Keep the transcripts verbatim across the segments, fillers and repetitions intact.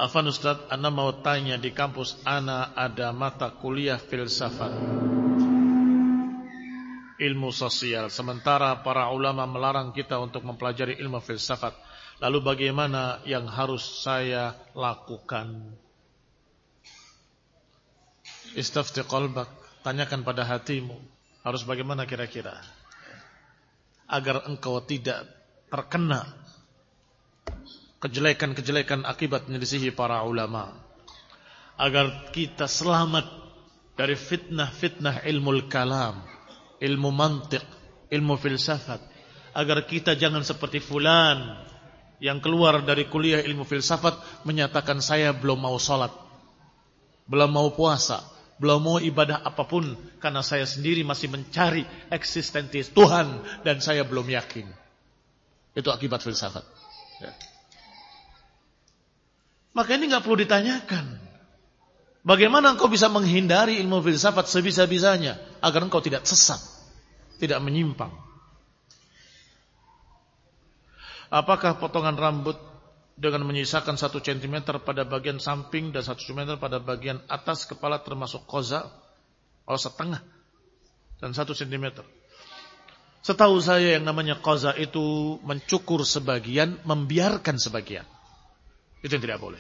Afan Ustaz, ana mau tanya, di kampus ana ada mata kuliah filsafat, ilmu sosial, sementara para ulama melarang kita untuk mempelajari ilmu filsafat. Lalu bagaimana yang harus saya lakukan? Istafti qalbak, tanyakan pada hatimu, harus bagaimana kira-kira agar engkau tidak terkena kejelekan-kejelekan akibat menyelisihi para ulama, agar kita selamat dari fitnah-fitnah ilmu kalam, ilmu mantiq, ilmu filsafat, agar kita jangan seperti fulan yang keluar dari kuliah ilmu filsafat menyatakan saya belum mau sholat, belum mau puasa, belum mau ibadah apapun, karena saya sendiri masih mencari eksistensi Tuhan dan saya belum yakin. Itu akibat filsafat ya. Maka ini gak perlu ditanyakan, bagaimana engkau bisa menghindari ilmu filsafat sebisa-bisanya agar engkau tidak sesat, tidak menyimpang. Apakah potongan rambut dengan menyisakan satu sentimeter pada bagian samping dan satu sentimeter pada bagian atas kepala termasuk qaza? Oh, setengah dan satu sentimeter. Setahu saya yang namanya qaza itu mencukur sebagian, membiarkan sebagian. Itu yang tidak boleh.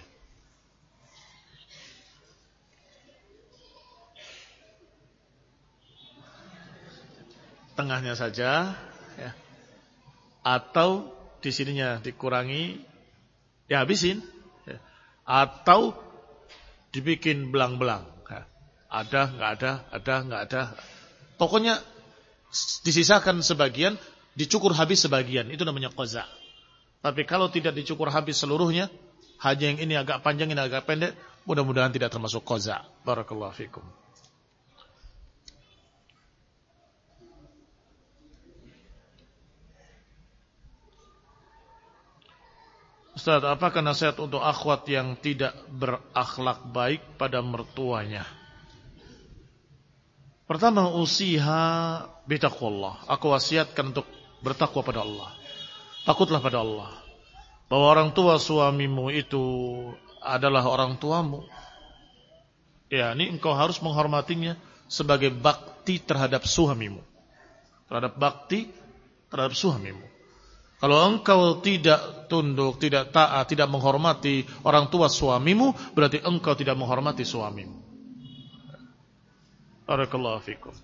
Tengahnya saja ya. Atau di sininya dikurangi, dihabisin ya. Atau dibikin belang-belang ya. Ada, nggak ada, ada, nggak ada. Pokoknya disisakan sebagian, dicukur habis sebagian. Itu namanya qaza. Tapi kalau tidak dicukur habis seluruhnya, hanya yang ini agak panjang, ini agak pendek, mudah-mudahan tidak termasuk qaza. Barakallahu fikum. Ustaz, apakah nasihat untuk akhwat yang tidak berakhlak baik pada mertuanya? Pertama, usiha bitaqwallah. Aku wasiatkan untuk bertakwa pada Allah. Takutlah pada Allah. Bahwa orang tua suamimu itu adalah orang tuamu. Ya, ini engkau harus menghormatinya sebagai bakti terhadap suamimu. Terhadap bakti terhadap suamimu. Kalau engkau tidak tunduk, tidak taat, tidak menghormati orang tua suamimu, berarti engkau tidak menghormati suamimu. Barakallahu fikum.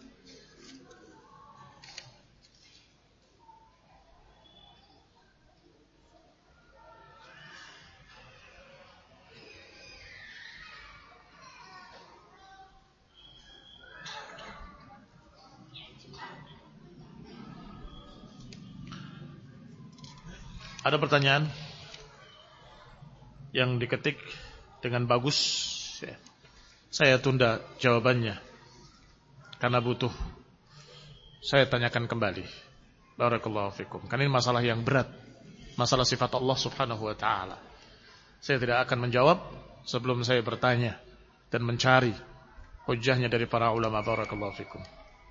Ada pertanyaan yang diketik dengan bagus ya. Saya tunda jawabannya karena butuh saya tanyakan kembali. Barakallahu fikum. Karena ini masalah yang berat, masalah sifat Allah subhanahu wa ta'ala. Saya tidak akan menjawab sebelum saya bertanya dan mencari hujahnya dari para ulama. Barakallahu fikum.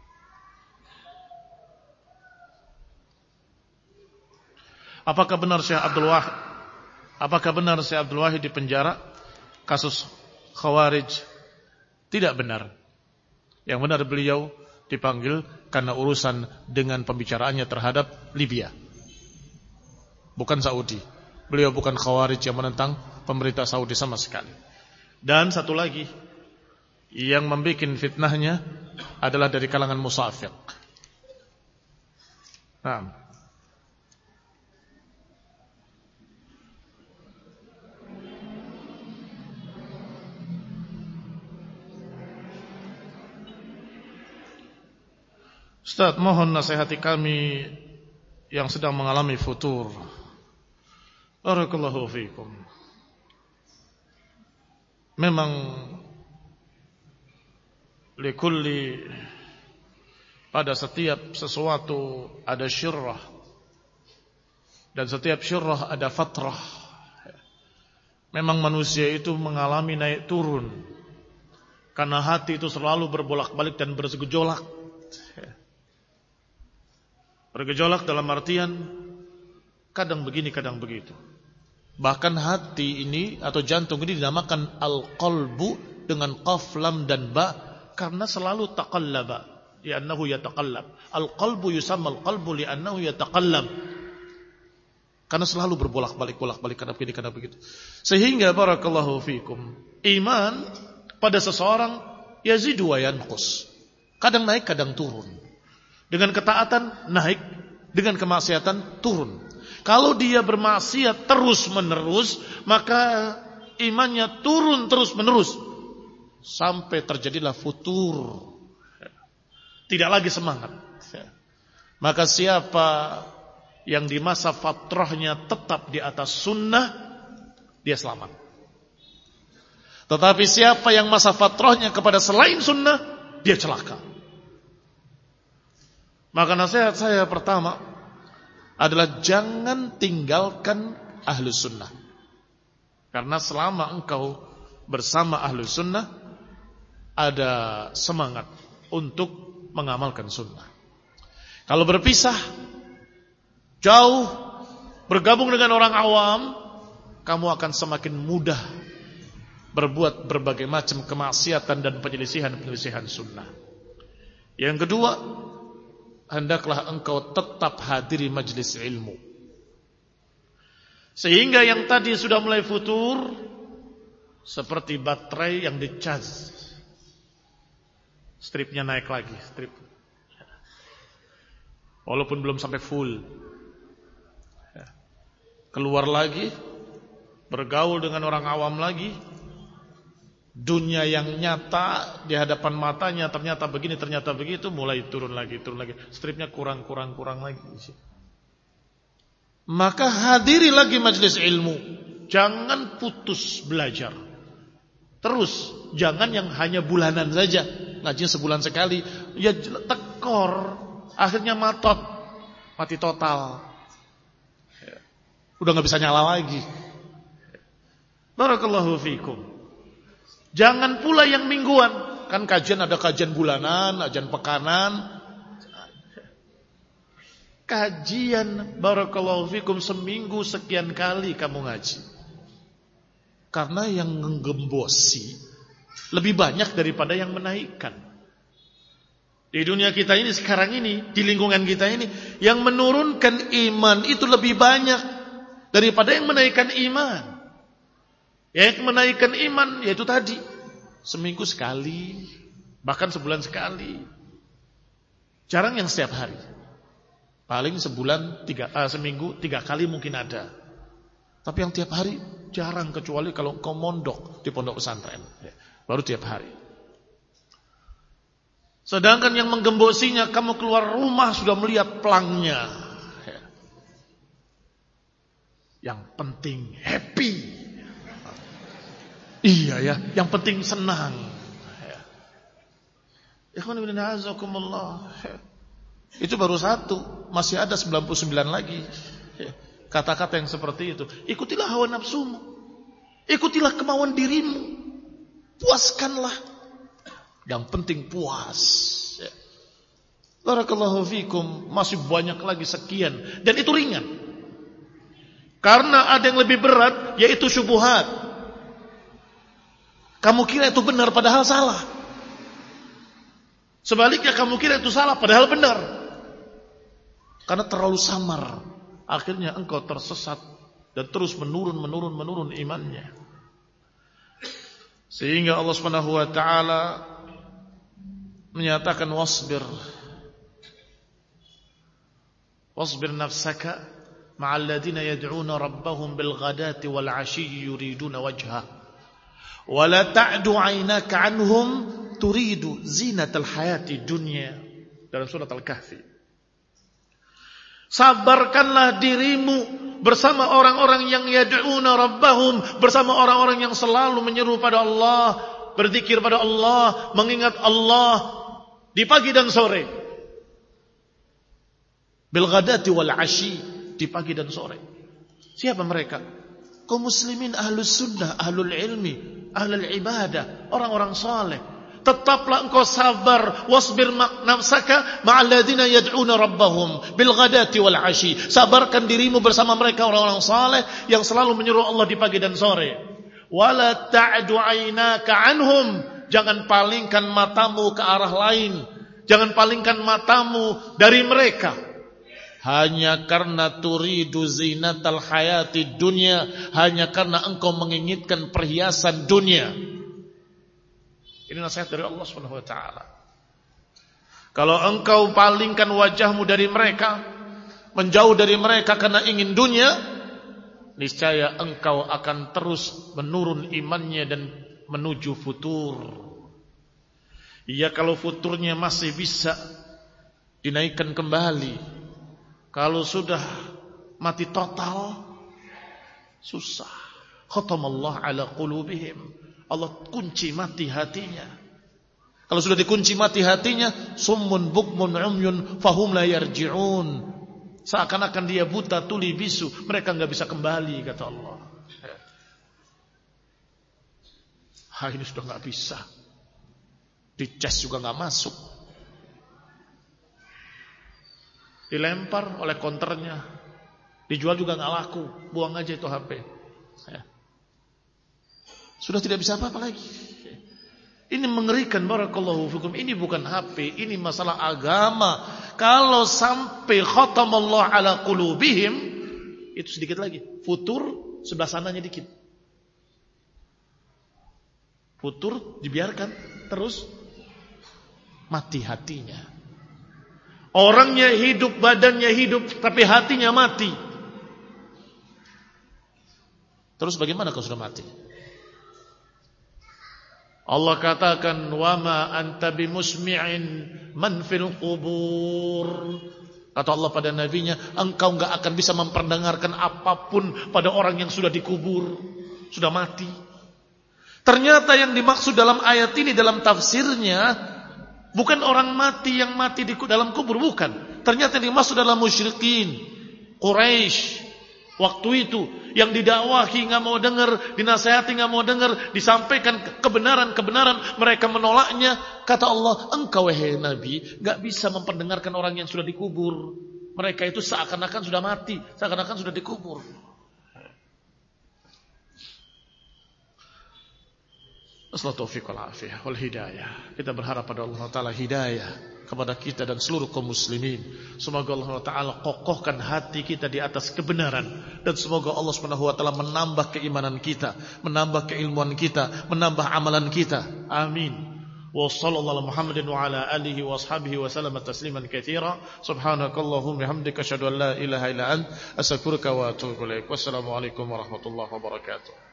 Apakah benar Syekh Abdul Wahid Apakah benar Syekh Abdul Wahid di penjara kasus Khawarij? Tidak benar. Yang benar beliau dipanggil karena urusan dengan pembicaraannya terhadap Libya, bukan Saudi. Beliau bukan Khawarij yang menentang pemerintah Saudi sama sekali. Dan satu lagi yang membuat fitnahnya adalah dari kalangan musafiq. Nah, Ustaz, mohon nasihati kami yang sedang mengalami futur. Barakallahu fiikum. Memang likulli, pada setiap sesuatu ada syirrah, dan setiap syirrah ada fatrah. Memang manusia itu mengalami naik turun karena hati itu selalu berbolak-balik dan bergejolak. Bergejolak dalam artian kadang begini, kadang begitu. Bahkan hati ini atau jantung ini dinamakan al-qalbu dengan qaf, lam dan ba karena selalu taqallaba, li'annahu yataqallab. Al-qalbu yusamma al-qalbu li'annahu yataqallab. Karena selalu berbolak-balik, bolak-balik, kadang begini, kadang begitu. Sehingga barakallahu fikum, iman pada seseorang yazidu wa yanqus. Kadang naik, kadang turun. Dengan ketaatan naik, dengan kemaksiatan turun. Kalau dia bermaksiat terus-menerus, maka imannya turun terus-menerus sampai terjadilah futur. Tidak lagi semangat. Maka siapa yang di masa fatrahnya tetap di atas sunnah, dia selamat. Tetapi siapa yang masa fatrahnya kepada selain sunnah, dia celaka. Maka nasihat saya pertama adalah jangan tinggalkan ahlus sunnah. Karena selama engkau bersama ahlus sunnah, ada semangat untuk mengamalkan sunnah. Kalau berpisah, jauh, bergabung dengan orang awam, kamu akan semakin mudah berbuat berbagai macam kemaksiatan dan penyelisihan-penyelisihan sunnah. Yang kedua, hendaklah engkau tetap hadiri majlis ilmu. Sehingga yang tadi sudah mulai futur, seperti baterai yang dicas, stripnya naik lagi, strip. Walaupun belum sampai full, keluar lagi, bergaul dengan orang awam lagi, dunia yang nyata di hadapan matanya ternyata begini, ternyata begitu, mulai turun lagi, turun lagi, stripnya kurang, kurang, kurang lagi. Maka hadiri lagi majelis ilmu, jangan putus belajar. Terus, jangan yang hanya bulanan saja, ngajinya sebulan sekali, ya tekor, akhirnya matot, mati total. Udah gak bisa nyala lagi. Barakallahu fikum. Jangan pula yang mingguan. Kan kajian ada kajian bulanan, kajian pekanan. Kajian barakallahu fikum seminggu sekian kali kamu ngaji. Karena yang menggembosi lebih banyak daripada yang menaikkan. Di dunia kita ini sekarang ini, di lingkungan kita ini, yang menurunkan iman itu lebih banyak daripada yang menaikkan iman. Yang menaikkan iman yaitu tadi, seminggu sekali, bahkan sebulan sekali. Jarang yang setiap hari. Paling sebulan tiga, uh, seminggu tiga kali mungkin ada. Tapi yang tiap hari jarang, kecuali kalau kau mondok di pondok pesantren, ya, baru tiap hari. Sedangkan yang menggembosinya, kamu keluar rumah sudah melihat pelangnya. Ya. Yang penting happy. Iya ya, yang penting senang. Ya. Ikhwan ibn a'azakumullah. Itu baru satu, masih ada sembilan puluh sembilan lagi. Kata-kata yang seperti itu. Ikutilah hawa nafsumu. Ikutilah kemauan dirimu. Puaskanlah. Yang penting puas. Barakallahu fikum. Masih banyak lagi sekian. Dan itu ringan. Karena ada yang lebih berat, yaitu syubhat. Kamu kira itu benar padahal salah. Sebaliknya kamu kira itu salah padahal benar. Karena terlalu samar, akhirnya engkau tersesat dan terus menurun, menurun, menurun imannya. Sehingga Allah Subhanahu wa taala menyatakan wasbir. Wasbir nafsaka ma'al ladzina yad'una rabbahum bil ghadati wal 'ashiyyi yuriduna wajha. Wa la ta'du 'ainaka 'anhum turidu zinatal hayati dunya. Dalam surat Al-Kahfi. Sabarkanlah dirimu bersama orang-orang yang yad'una rabbahum, bersama orang-orang yang selalu menyeru pada Allah, berzikir pada Allah, mengingat Allah di pagi dan sore. Bil ghadati wal 'ashi, di pagi dan sore. Siapa mereka? Kaum muslimin ahlus sunnah, ahlul ilmi, ahlul ibadah, orang-orang saleh. Tetaplah engkau sabar, wasbir nafsaka ma'al ladzina yad'una rabbahum bil ghadati wal 'ashi. Sabarkan dirimu bersama mereka orang-orang saleh yang selalu menyuruh Allah di pagi dan sore. Wala ta'du 'ainaka 'anhum. Jangan palingkan matamu ke arah lain. Jangan palingkan matamu dari mereka. Hanya karena turidu zinatal hayati dunia, hanya karena engkau menginginkan perhiasan dunia. Ini nasihat dari Allah Subhanahu wa taala. Kalau engkau palingkan wajahmu dari mereka, menjauh dari mereka karena ingin dunia, niscaya engkau akan terus menurun imannya dan menuju futur. Iya, kalau futurnya masih bisa dinaikkan kembali. Kalau sudah mati total, susah. Khatamallah ala qulubihim. Allah kunci mati hatinya. Kalau sudah dikunci mati hatinya, summun bukmun umyun fahum la yarji'un. Seakan-akan dia buta, tuli, bisu, mereka enggak bisa kembali, kata Allah. Ha, ini sudah enggak bisa. Dicas juga enggak masuk. Dilempar oleh konternya, dijual juga nggak laku, buang aja itu H P. Ya. Sudah tidak bisa apa-apa lagi. Ini mengerikan, barakallahu fikum. Ini bukan H P, ini masalah agama. Kalau sampai khatamallah ala qulubihim, itu sedikit lagi. Futur sebelah sananya dikit. Futur dibiarkan, terus mati hatinya. Orangnya hidup, badannya hidup, tapi hatinya mati. Terus bagaimana kalau sudah mati? Allah katakan, wa ma anta bimusmi'in man fil qubur. Kata Allah pada nabinya, engkau enggak akan bisa memperdengarkan apapun pada orang yang sudah dikubur, sudah mati. Ternyata yang dimaksud dalam ayat ini, dalam tafsirnya, bukan orang mati yang mati di dalam kubur, bukan. Ternyata yang dimaksud dalam musyrikin Quraisy waktu itu yang didakwahi nggak mau dengar, dinasihati nggak mau dengar, disampaikan kebenaran-kebenaran, mereka menolaknya. Kata Allah, engkau wahai Nabi nggak bisa memperdengarkan orang yang sudah dikubur. Mereka itu seakan-akan sudah mati, seakan-akan sudah dikubur. Assalamualaikum warahmatullahi wal hidayah. Kita berharap pada Allah Ta'ala hidayah kepada kita dan seluruh kaum muslimin. Semoga Allah Ta'ala kokohkan hati kita di atas kebenaran. Dan semoga Allah Subhanahu wa Ta'ala menambah keimanan kita, menambah keilmuan kita, menambah amalan kita. Amin. Wa sallallahu Muhammadin wa ala alihi wa ashabihi wa sallama tasliman katsira. Subhanakallahumma bihamdika asyhadu an la ilaha illa anta astaghfiruka wa atubu ilaik. Wassalamualaikum warahmatullahi wabarakatuh.